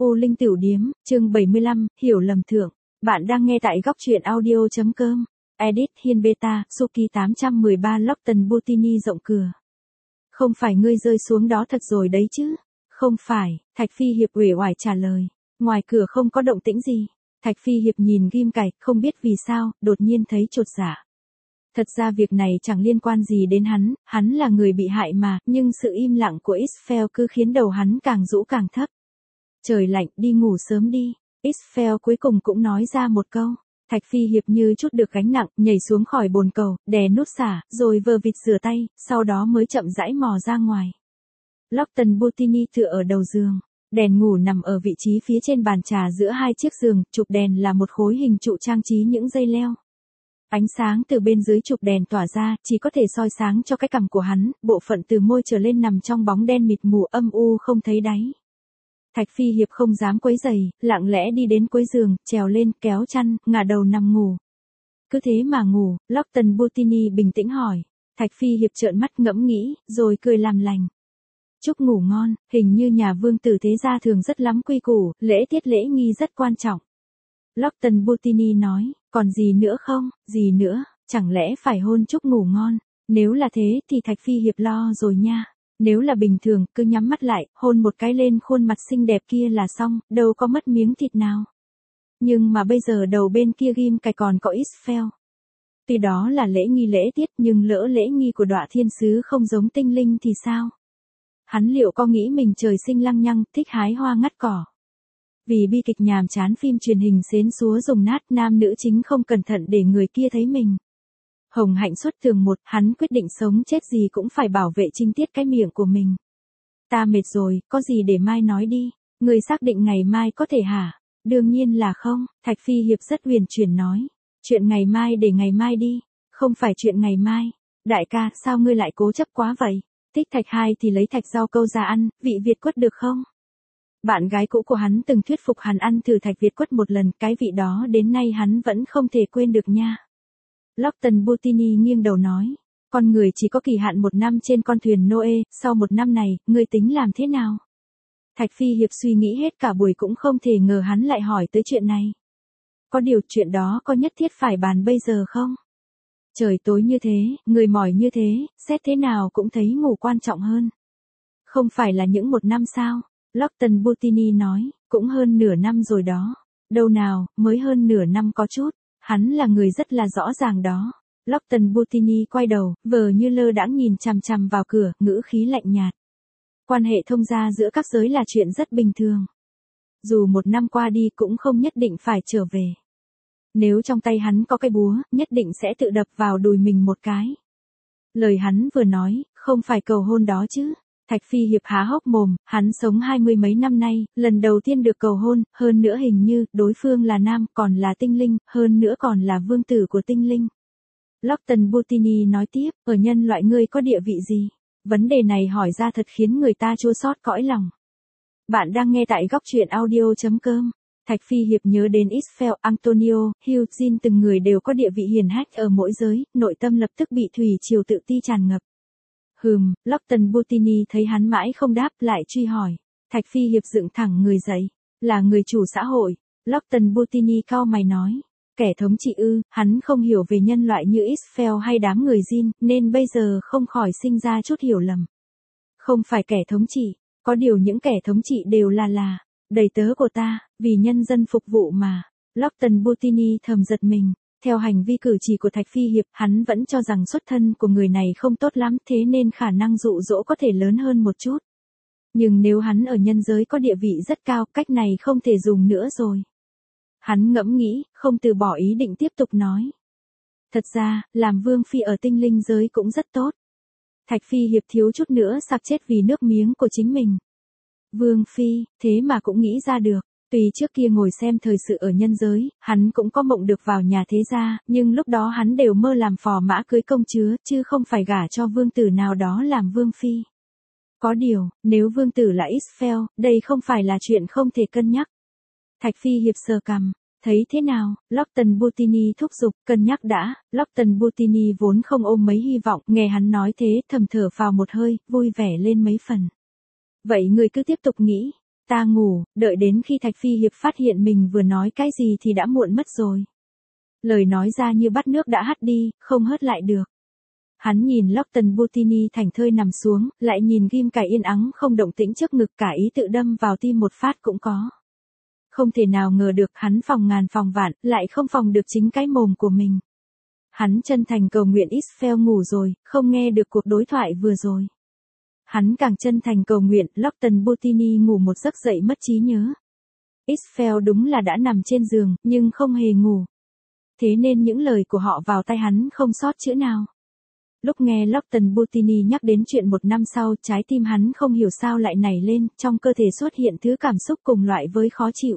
U Linh Tửu Điếm, chương 75, hiểu lầm thượng. Bạn đang nghe tại góc truyện audio.com. Edit Hiên Beta, Suki 813 Lockton Butini rộng cửa. Không phải ngươi rơi xuống đó thật rồi đấy chứ? Không phải, Thạch Phi Hiệp uể oải trả lời. Ngoài cửa không có động tĩnh gì. Thạch Phi Hiệp nhìn ghim cài, không biết vì sao, đột nhiên thấy chột dạ. Thật ra việc này chẳng liên quan gì đến hắn là người bị hại mà, nhưng sự im lặng của Isfel cứ khiến đầu hắn càng rũ càng thấp. Trời lạnh, đi ngủ sớm đi. Isfel cuối cùng cũng nói ra một câu. Thạch Phi Hiệp như chút được gánh nặng, nhảy xuống khỏi bồn cầu, đè nút xả, rồi vờ vịt rửa tay, sau đó mới chậm rãi mò ra ngoài. Lockton Butini tựa ở đầu giường. Đèn ngủ nằm ở vị trí phía trên bàn trà giữa hai chiếc giường, trục đèn là một khối hình trụ trang trí những dây leo. Ánh sáng từ bên dưới trục đèn tỏa ra, chỉ có thể soi sáng cho cái cằm của hắn, bộ phận từ môi trở lên nằm trong bóng đen mịt mù âm u không thấy đáy. Thạch Phi Hiệp không dám quấy rầy, lặng lẽ đi đến cuối giường, trèo lên, kéo chăn, ngả đầu nằm ngủ. Cứ thế mà ngủ, Lockton Butini bình tĩnh hỏi. Thạch Phi Hiệp trợn mắt ngẫm nghĩ, rồi cười làm lành. Chúc ngủ ngon, hình như nhà vương tử thế gia thường rất lắm quy củ, lễ tiết lễ nghi rất quan trọng. Lockton Butini nói, còn gì nữa không, gì nữa, chẳng lẽ phải hôn chúc ngủ ngon, nếu là thế thì Thạch Phi Hiệp lo rồi nha. Nếu là bình thường, cứ nhắm mắt lại, hôn một cái lên khuôn mặt xinh đẹp kia là xong, đâu có mất miếng thịt nào. Nhưng mà bây giờ đầu bên kia ghim cài còn có Isfel. Tuy đó là lễ nghi lễ tiết nhưng lỡ lễ nghi của đọa thiên sứ không giống tinh linh thì sao? Hắn liệu có nghĩ mình trời sinh lăng nhăng, thích hái hoa ngắt cỏ? Vì bi kịch nhàm chán phim truyền hình xến xúa dùng nát, nam nữ chính không cẩn thận để người kia thấy mình. Hồng hạnh xuất thường một, hắn quyết định sống chết gì cũng phải bảo vệ trinh tiết cái miệng của mình. Ta mệt rồi, có gì để mai nói đi. Người xác định ngày mai có thể hả? Đương nhiên là không, Thạch Phi Hiệp rất huyền chuyển nói. Chuyện ngày mai để ngày mai đi, không phải chuyện ngày mai. Đại ca, sao ngươi lại cố chấp quá vậy? Thích thạch hai thì lấy thạch rau câu ra ăn, vị Việt quất được không? Bạn gái cũ của hắn từng thuyết phục hắn ăn thử thạch Việt quất một lần, cái vị đó đến nay hắn vẫn không thể quên được nha. Lockton Butini nghiêng đầu nói, con người chỉ có kỳ hạn 1 năm trên con thuyền Noe, sau 1 năm này, ngươi tính làm thế nào? Thạch Phi Hiệp suy nghĩ hết cả buổi cũng không thể ngờ hắn lại hỏi tới chuyện này. Có điều chuyện đó có nhất thiết phải bàn bây giờ không? Trời tối như thế, người mỏi như thế, xét thế nào cũng thấy ngủ quan trọng hơn. Không phải là những 1 năm sao? Lockton Butini nói, cũng hơn nửa năm rồi đó. Đâu nào, mới hơn nửa năm có chút. Hắn là người rất là rõ ràng đó. Lockton Butini quay đầu, vờ như lơ đãng nhìn chằm chằm vào cửa, ngữ khí lạnh nhạt. Quan hệ thông gia giữa các giới là chuyện rất bình thường. Dù 1 năm qua đi cũng không nhất định phải trở về. Nếu trong tay hắn có cái búa, nhất định sẽ tự đập vào đùi mình một cái. Lời hắn vừa nói, không phải cầu hôn đó chứ. Thạch Phi Hiệp há hốc mồm, hắn sống 20 mấy năm nay, lần đầu tiên được cầu hôn, hơn nữa hình như, đối phương là nam, còn là tinh linh, hơn nữa còn là vương tử của tinh linh. Lockton Butini nói tiếp, ở nhân loại ngươi có địa vị gì? Vấn đề này hỏi ra thật khiến người ta chua xót cõi lòng. Bạn đang nghe tại góc truyện audio.com. Thạch Phi Hiệp nhớ đến Isfel, Antonio, Eugene, từng người đều có địa vị hiển hách ở mỗi giới, nội tâm lập tức bị thủy triều tự ti tràn ngập. Lockton Butini thấy hắn mãi không đáp lại truy hỏi. Thạch Phi Hiệp dựng thẳng người dậy. Là người chủ xã hội. Lockton Butini cau mày nói. Kẻ thống trị ư, hắn không hiểu về nhân loại như Isfel hay đám người Jin, nên bây giờ không khỏi sinh ra chút hiểu lầm. Không phải kẻ thống trị, có điều những kẻ thống trị đều là đầy tớ của ta, vì nhân dân phục vụ mà. Lockton Butini thầm giật mình. Theo hành vi cử chỉ của Thạch Phi Hiệp, hắn vẫn cho rằng xuất thân của người này không tốt lắm, thế nên khả năng dụ dỗ có thể lớn hơn một chút. Nhưng nếu hắn ở nhân giới có địa vị rất cao, cách này không thể dùng nữa rồi. Hắn ngẫm nghĩ, không từ bỏ ý định tiếp tục nói. Thật ra, làm vương phi ở tinh linh giới cũng rất tốt. Thạch Phi Hiệp thiếu chút nữa sặc chết vì nước miếng của chính mình. Vương phi, thế mà cũng nghĩ ra được. Tuy trước kia ngồi xem thời sự ở nhân giới, hắn cũng có mộng được vào nhà thế gia, nhưng lúc đó hắn đều mơ làm phò mã cưới công chúa, chứ không phải gả cho vương tử nào đó làm vương phi. Có điều, nếu vương tử là Isfel, đây không phải là chuyện không thể cân nhắc. Thạch Phi Hiệp sờ cằm, thấy thế nào? Lockton Butini thúc giục, cân nhắc đã. Lockton Butini vốn không ôm mấy hy vọng, nghe hắn nói thế, thầm thở phào một hơi, vui vẻ lên mấy phần. Vậy người cứ tiếp tục nghĩ. Ta ngủ, đợi đến khi Thạch Phi Hiệp phát hiện mình vừa nói cái gì thì đã muộn mất rồi. Lời nói ra như bắt nước đã hắt đi, không hớt lại được. Hắn nhìn Lockton Botini thảnh thơi nằm xuống, lại nhìn ghim cài yên ắng không động tĩnh trước ngực, cả ý tự đâm vào tim một phát cũng có. Không thể nào ngờ được hắn phòng ngàn phòng vạn, lại không phòng được chính cái mồm của mình. Hắn chân thành cầu nguyện Isfel ngủ rồi, không nghe được cuộc đối thoại vừa rồi. Hắn càng chân thành cầu nguyện Lockton Botini ngủ một giấc dậy mất trí nhớ. Isfel đúng là đã nằm trên giường, nhưng không hề ngủ. Thế nên những lời của họ vào tai hắn không sót chữ nào. Lúc nghe Lockton Botini nhắc đến chuyện 1 năm sau, trái tim hắn không hiểu sao lại nảy lên, trong cơ thể xuất hiện thứ cảm xúc cùng loại với khó chịu.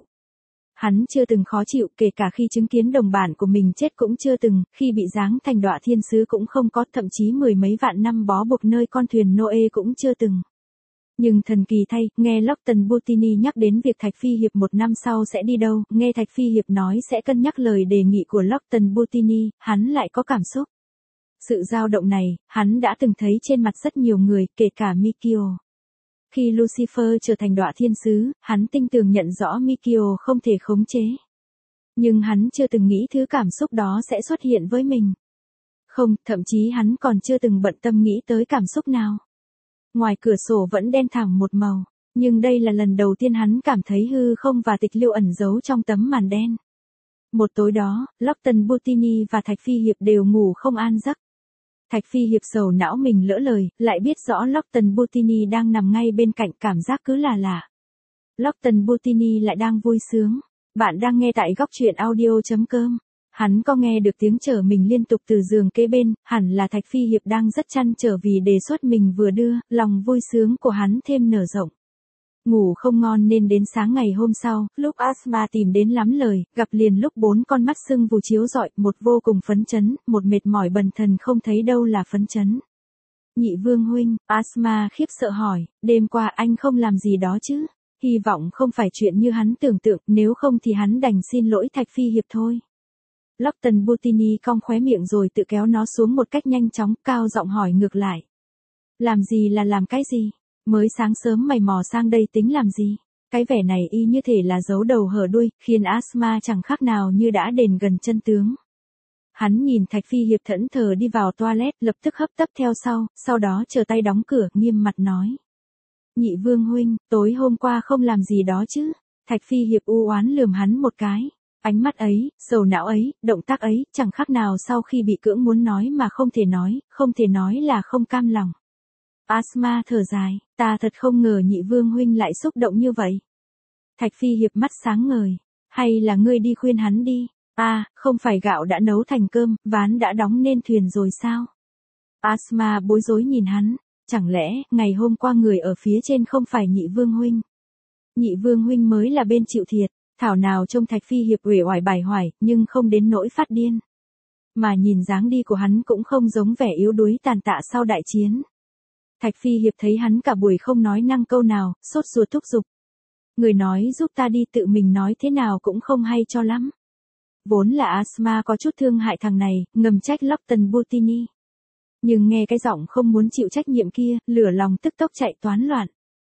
Hắn chưa từng khó chịu, kể cả khi chứng kiến đồng bản của mình chết cũng chưa từng, khi bị giáng thành đọa thiên sứ cũng không có, thậm chí 10 mấy vạn năm bó buộc nơi con thuyền Noe cũng chưa từng. Nhưng thần kỳ thay, nghe Lockton Botini nhắc đến việc Thạch Phi Hiệp 1 năm sau sẽ đi đâu, nghe Thạch Phi Hiệp nói sẽ cân nhắc lời đề nghị của Lockton Botini, hắn lại có cảm xúc. Sự dao động này, hắn đã từng thấy trên mặt rất nhiều người, kể cả Mikio. Khi Lucifer trở thành đọa thiên sứ, hắn tinh tường nhận rõ Mikio không thể khống chế. Nhưng hắn chưa từng nghĩ thứ cảm xúc đó sẽ xuất hiện với mình. Không, thậm chí hắn còn chưa từng bận tâm nghĩ tới cảm xúc nào. Ngoài cửa sổ vẫn đen thẳm một màu, nhưng đây là lần đầu tiên hắn cảm thấy hư không và tịch liêu ẩn giấu trong tấm màn đen. Một tối đó, Lockton Botini và Thạch Phi Hiệp đều ngủ không an giấc. Thạch Phi Hiệp sầu não mình lỡ lời, lại biết rõ Lockton Botini đang nằm ngay bên cạnh, cảm giác cứ là lạ. Lockton Botini lại đang vui sướng. Bạn đang nghe tại góc truyện audio.com. Hắn có nghe được tiếng chở mình liên tục từ giường kế bên, hẳn là Thạch Phi Hiệp đang rất trăn trở vì đề xuất mình vừa đưa, lòng vui sướng của hắn thêm nở rộng. Ngủ không ngon nên đến sáng ngày hôm sau, lúc Asma tìm đến lắm lời, gặp liền lúc 4 con mắt sưng vù chiếu rọi, một vô cùng phấn chấn, một mệt mỏi bần thần không thấy đâu là phấn chấn. Nhị vương huynh, Asma khiếp sợ hỏi, đêm qua anh không làm gì đó chứ? Hy vọng không phải chuyện như hắn tưởng tượng, nếu không thì hắn đành xin lỗi Thạch Phi Hiệp thôi. Lockton Botini cong khóe miệng rồi tự kéo nó xuống một cách nhanh chóng, cao giọng hỏi ngược lại. Làm gì là làm cái gì? Mới sáng sớm mày mò sang đây tính làm gì? Cái vẻ này y như thể là giấu đầu hở đuôi, khiến Asma chẳng khác nào như đã đến gần chân tướng. Hắn nhìn Thạch Phi Hiệp thẫn thờ đi vào toilet, lập tức hấp tấp theo sau đó chờ tay đóng cửa, nghiêm mặt nói. Nhị vương huynh, tối hôm qua không làm gì đó chứ? Thạch Phi Hiệp u oán lườm hắn một cái. Ánh mắt ấy, sầu não ấy, động tác ấy, chẳng khác nào sau khi bị cưỡng muốn nói mà không thể nói là không cam lòng. Asma thở dài, ta thật không ngờ nhị vương huynh lại xúc động như vậy. Thạch Phi Hiệp mắt sáng ngời, hay là ngươi đi khuyên hắn đi, không phải gạo đã nấu thành cơm, ván đã đóng nên thuyền rồi sao? Asma bối rối nhìn hắn, chẳng lẽ, ngày hôm qua người ở phía trên không phải nhị vương huynh? Nhị vương huynh mới là bên chịu thiệt, thảo nào trông Thạch Phi Hiệp uể oải bài hoài, nhưng không đến nỗi phát điên. Mà nhìn dáng đi của hắn cũng không giống vẻ yếu đuối tàn tạ sau đại chiến. Thạch Phi Hiệp thấy hắn cả buổi không nói năng câu nào, sốt ruột thúc giục. Người nói giúp ta đi, tự mình nói thế nào cũng không hay cho lắm. Vốn là Asma có chút thương hại thằng này, ngầm trách Lockton Botini. Nhưng nghe cái giọng không muốn chịu trách nhiệm kia, lửa lòng tức tốc chạy toán loạn.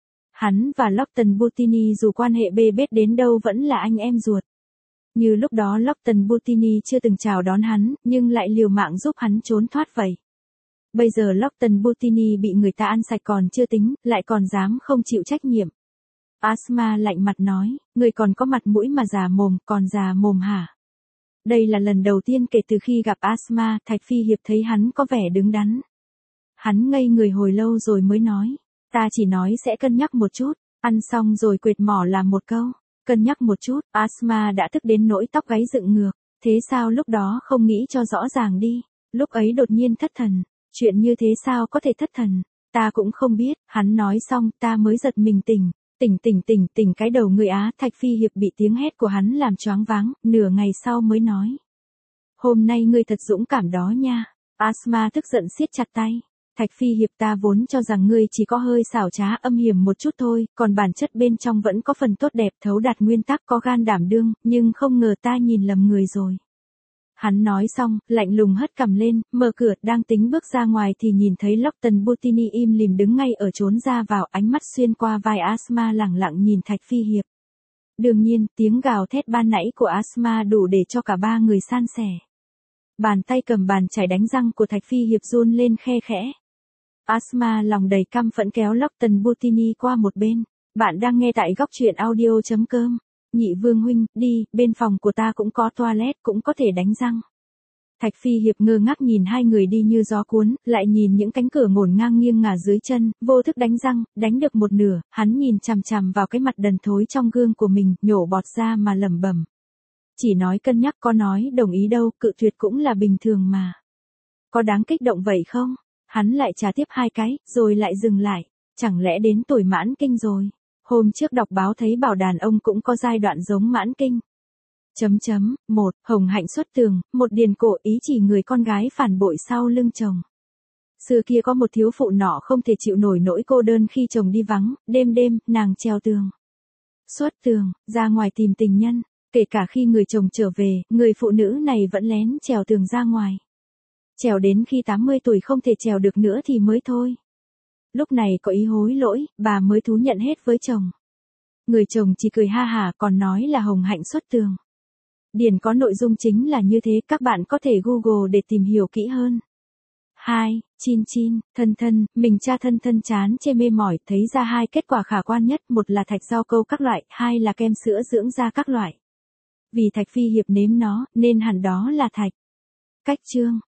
Hắn và Lockton Botini dù quan hệ bê bết đến đâu vẫn là anh em ruột. Như lúc đó Lockton Botini chưa từng chào đón hắn, nhưng lại liều mạng giúp hắn trốn thoát vậy. Bây giờ Lockton Botini bị người ta ăn sạch còn chưa tính, lại còn dám không chịu trách nhiệm. Asma lạnh mặt nói, người còn có mặt mũi mà già mồm, còn già mồm hả? Đây là lần đầu tiên kể từ khi gặp Asma, Thạch Phi Hiệp thấy hắn có vẻ đứng đắn. Hắn ngây người hồi lâu rồi mới nói, ta chỉ nói sẽ cân nhắc một chút, ăn xong rồi quệt mỏ làm một câu, cân nhắc một chút. Asma đã tức đến nỗi tóc gáy dựng ngược, thế sao lúc đó không nghĩ cho rõ ràng đi, lúc ấy đột nhiên thất thần, chuyện như thế sao có thể thất thần, ta cũng không biết. Hắn nói xong ta mới giật mình tỉnh cái đầu người Á. Thạch Phi Hiệp bị tiếng hét của hắn làm choáng váng, nửa ngày sau mới nói. Hôm nay ngươi thật dũng cảm đó nha. Asma tức giận siết chặt tay. Thạch Phi Hiệp, ta vốn cho rằng ngươi chỉ có hơi xảo trá âm hiểm một chút thôi, còn bản chất bên trong vẫn có phần tốt đẹp thấu đạt nguyên tắc, có gan đảm đương, nhưng không ngờ ta nhìn lầm người rồi. Hắn nói xong, lạnh lùng hất cằm lên, mở cửa, đang tính bước ra ngoài thì nhìn thấy Lockton Butini im lìm đứng ngay ở chốn ra vào, ánh mắt xuyên qua vai Asma lẳng lặng nhìn Thạch Phi Hiệp. Đương nhiên, tiếng gào thét ban nãy của Asma đủ để cho cả ba người san sẻ. Bàn tay cầm bàn chải đánh răng của Thạch Phi Hiệp run lên khe khẽ. Asma lòng đầy căm phẫn kéo Lockton Butini qua một bên. Bạn đang nghe tại góc truyện audio.com. Nhị Vương huynh, đi, bên phòng của ta cũng có toilet, cũng có thể đánh răng. Thạch Phi Hiệp ngơ ngác nhìn hai người đi như gió cuốn, lại nhìn những cánh cửa ngổn ngang nghiêng ngả dưới chân, vô thức đánh răng, đánh được một nửa, hắn nhìn chằm chằm vào cái mặt đần thối trong gương của mình, nhổ bọt ra mà lẩm bẩm. Chỉ nói cân nhắc, có nói đồng ý đâu, cự tuyệt cũng là bình thường mà. Có đáng kích động vậy không? Hắn lại trả tiếp hai cái, rồi lại dừng lại. Chẳng lẽ đến tuổi mãn kinh rồi? Hôm trước đọc báo thấy bảo đàn ông cũng có giai đoạn giống mãn kinh. Một, Hồng hạnh xuất tường, một điền cổ ý chỉ người con gái phản bội sau lưng chồng. Xưa kia có một thiếu phụ nọ không thể chịu nổi nỗi cô đơn khi chồng đi vắng, đêm đêm, nàng trèo tường. Xuất tường, ra ngoài tìm tình nhân, kể cả khi người chồng trở về, người phụ nữ này vẫn lén trèo tường ra ngoài. Trèo đến khi 80 tuổi không thể trèo được nữa thì mới thôi. Lúc này có ý hối lỗi, bà mới thú nhận hết với chồng. Người chồng chỉ cười ha hả còn nói là hồng hạnh xuất tường. Điển có nội dung chính là như thế, các bạn có thể Google để tìm hiểu kỹ hơn. 2. Chin chin, thân thân, mình cha thân thân chán chê mê mỏi, thấy ra hai kết quả khả quan nhất, một là thạch rau câu các loại, hai là kem sữa dưỡng da các loại. Vì Thạch Phi Hiệp nếm nó, nên hẳn đó là thạch. Cách chương